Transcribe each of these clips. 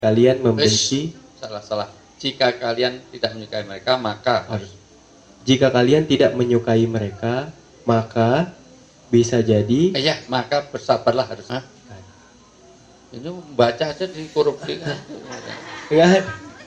kalian membenci. Salah. Jika kalian tidak menyukai mereka, maka harus. Jika kalian tidak menyukai mereka, maka bisa jadi. Maka bersabarlah harus. Ini baca aja di korupsi. Enggak.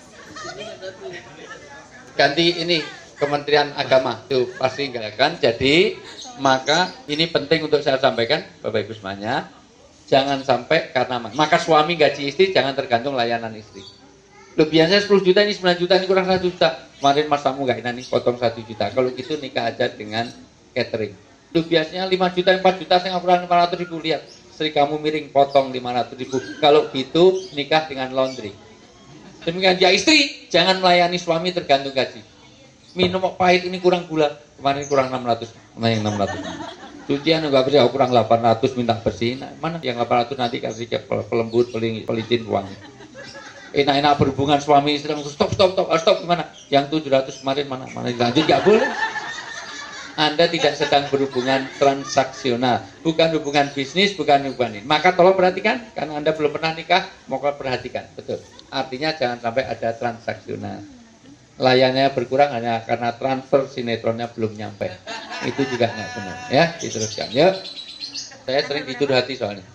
Ganti ini Kementerian Agama itu pasti enggak kan. Jadi maka ini penting untuk saya sampaikan Bapak Ibu semuanya. Jangan sampai karena maka suami gaji istri jangan tergantung layanan istri. Loh biasanya 10 juta ini 9 juta ini kurang 1 juta. Kemarin mas kamu enggak enak nih potong 1 juta. Kalau gitu nikah aja dengan catering. Loh biasanya 5 juta 4 juta saya kurang 500 ribu. Lihat istri kamu miring potong 500 ribu. Kalau gitu nikah dengan laundry. Demikian ya istri jangan melayani suami tergantung gaji. Minum pahit ini kurang gula. Kemarin kurang 600. Mana yang 600? Cucian enggak bersih kurang 800 minta bersih. Nah, mana yang 800 nanti kasih ke pelembut pelicin uang. Enak-enak berhubungan suami istri stop gimana? Yang 700 kemarin mana dilanjut nggak boleh. Anda tidak sedang berhubungan transaksional, bukan hubungan bisnis, bukan hubungan ini. Maka tolong perhatikan, karena Anda belum pernah nikah, maka perhatikan, betul. Artinya jangan sampai ada transaksional. Layannya berkurang hanya karena transfer sinetronnya belum nyampe. Itu juga nggak benar, ya. Diteruskan, ya. Saya sering dicurhati soalnya.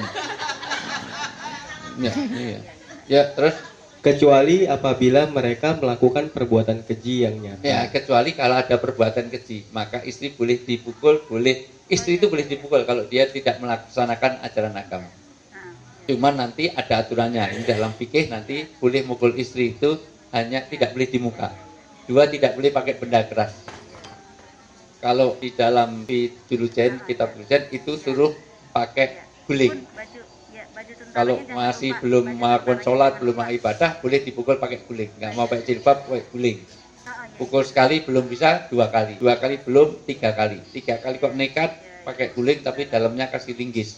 Ya, terus Kecuali apabila mereka melakukan perbuatan keji yang nyata. Ya, kecuali kalau ada perbuatan keji, maka istri boleh dipukul, istri itu boleh dipukul kalau dia tidak melaksanakan ajaran agama. Cuman nanti ada aturannya. Ini dalam fikih nanti boleh mukul istri itu hanya tidak boleh di muka. 2, tidak boleh pakai benda keras. Kalau di dalam kitab Julujen itu suruh pakai guling. Kalau masih belum melakukan sholat, belum ibadah, boleh dipukul pakai guling. Nggak mau pakai jilbab, pakai guling. Pukul sekali belum bisa, 2 kali. 2 kali belum, 3 kali. 3 kali kok nekat, pakai guling tapi dalamnya kasih linggis.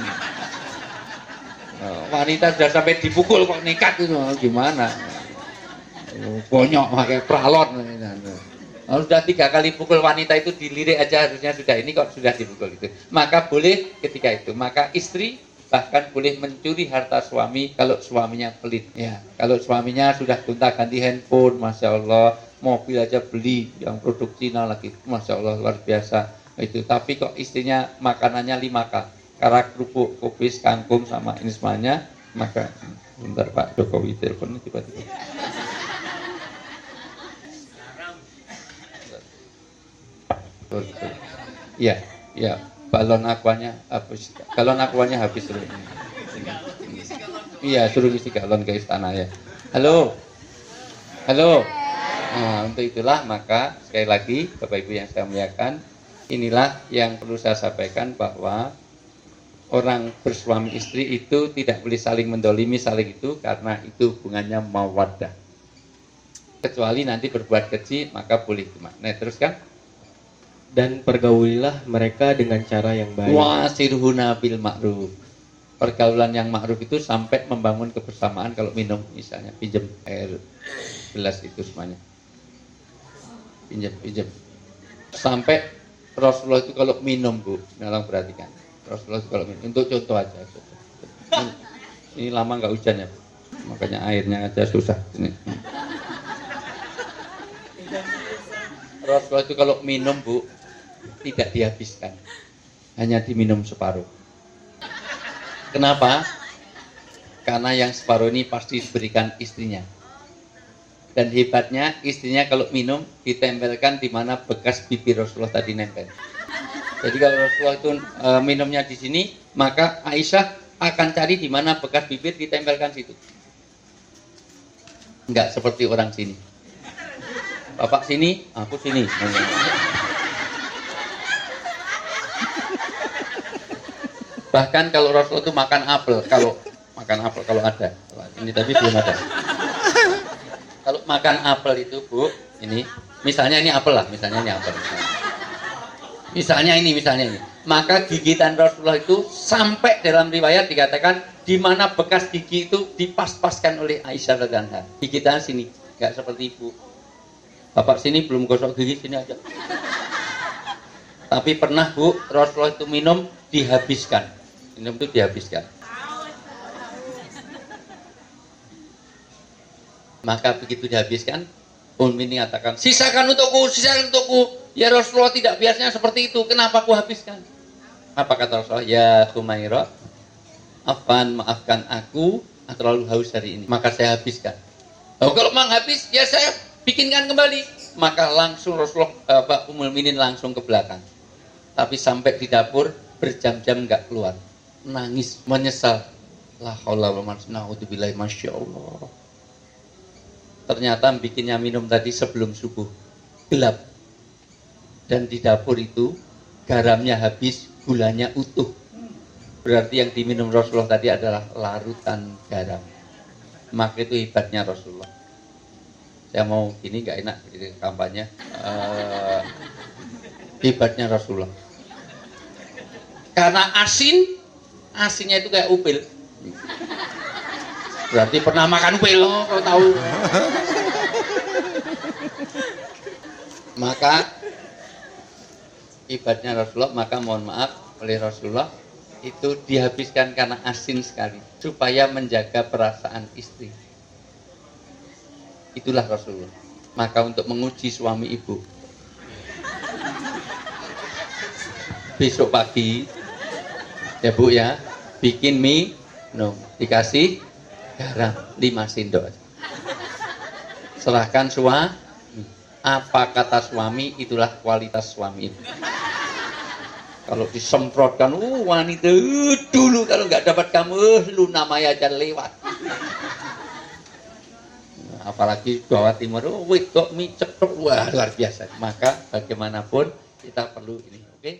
Wanita sudah sampai dipukul kok nekat itu gimana? Bonyok pakai pralon. Sudah 3 kali pukul wanita itu dilirik aja harusnya sudah ini kok sudah dipukul itu. Maka boleh ketika itu. Maka istri bahkan boleh mencuri harta suami kalau suaminya pelit. Ya, kalau suaminya sudah gonta-ganti handphone, masya Allah, mobil aja beli yang produk Cina lagi, masya Allah luar biasa itu. Tapi kok istrinya makanannya 5K, karak kerupuk, kubis, kangkung sama ini semuanya, maka bentar Pak Jokowi teleponnya tiba-tiba. Ya. Galon aquanya habis dulu. Iya, suruh isi galon ke istana ya. Halo. Nah, untuk itulah maka sekali lagi Bapak Ibu yang saya muliakan, inilah yang perlu saya sampaikan bahwa orang bersuami istri itu tidak boleh saling mendolimi saling itu karena itu hubungannya mawaddah. Kecuali nanti berbuat keji maka boleh cuma. Nah, teruskan. Dan pergaulilah mereka dengan cara yang baik. Wasirhuna bil ma'ruf. Pergaulan yang ma'ruf itu sampai membangun kebersamaan. Kalau minum misalnya pinjam air gelas itu semuanya. Pinjam. Sampai Rasulullah itu kalau minum, Bu, tolong perhatikan. Rasulullah itu kalau minum, untuk contoh aja. Ini lama nggak hujan ya, Bu. Makanya airnya aja susah. Ini. Rasulullah itu kalau minum, Bu, tidak dihabiskan, hanya diminum separuh. Kenapa? Karena yang separuh ini pasti diberikan istrinya. Dan hebatnya istrinya kalau minum ditempelkan di mana bekas bibir Rasulullah tadi nempel. Jadi kalau Rasulullah itu minumnya di sini, maka Aisyah akan cari di mana bekas bibir ditempelkan situ. Enggak seperti orang sini. Bapak sini, aku sini. Bahkan kalau Rasul itu makan apel, kalau ada. Ini tapi belum ada. Kalau makan apel itu, Bu, ini misalnya ini apel lah, misalnya ini apel. Misalnya ini. Maka gigitan Rasulullah itu sampai dalam riwayat dikatakan di mana bekas gigi itu dipas-paskan oleh Aisyah radhiyallahu anha. Gigitan sini, enggak seperti Ibu. Bapak sini belum gosok gigi, sini aja. Tapi pernah, Bu, Rasulullah itu minum dihabiskan. Minum itu dihabiskan. Maka begitu dihabiskan, Mukminin mengatakan, sisakan untukku, sisakan untukku. Ya Rasulullah, tidak biasanya seperti itu, kenapa aku habiskan? Apa kata Rasulullah? Ya Humairah, maafkan aku terlalu haus hari ini, maka saya habiskan. Oh, kalau memang habis, ya saya bikinkan kembali. Maka langsung Rasulullah, Ummul Mukminin langsung ke belakang. Tapi sampai di dapur, berjam-jam nggak keluar. Nangis, menyesal. La haula wala quwwata illa billah, masya Allah. Ternyata bikinnya minum tadi sebelum subuh, gelap. Dan di dapur itu, garamnya habis, gulanya utuh. Berarti yang diminum Rasulullah tadi adalah larutan garam. Maka itu hebatnya Rasulullah. Saya mau gini nggak enak di kampanye. Hebatnya Rasulullah. Karena asinnya itu kayak upil. Berarti pernah makan upil, kau tahu. Maka hebatnya Rasulullah, maka mohon maaf oleh Rasulullah itu dihabiskan karena asin sekali supaya menjaga perasaan istri. Itulah Rasulullah. Maka untuk menguji suami ibu, besok pagi ya Bu ya, bikin mie dikasih garam 5 sendok. Serahkan suami. Apa kata suami, itulah kualitas suami itu. Kalau disemprotkan, wanita dulu kalau nggak dapat kamu, lu namanya aja lewat. Nah, apalagi Jawa Timur, wedok mie cetok, wah luar biasa. Maka bagaimanapun kita perlu ini.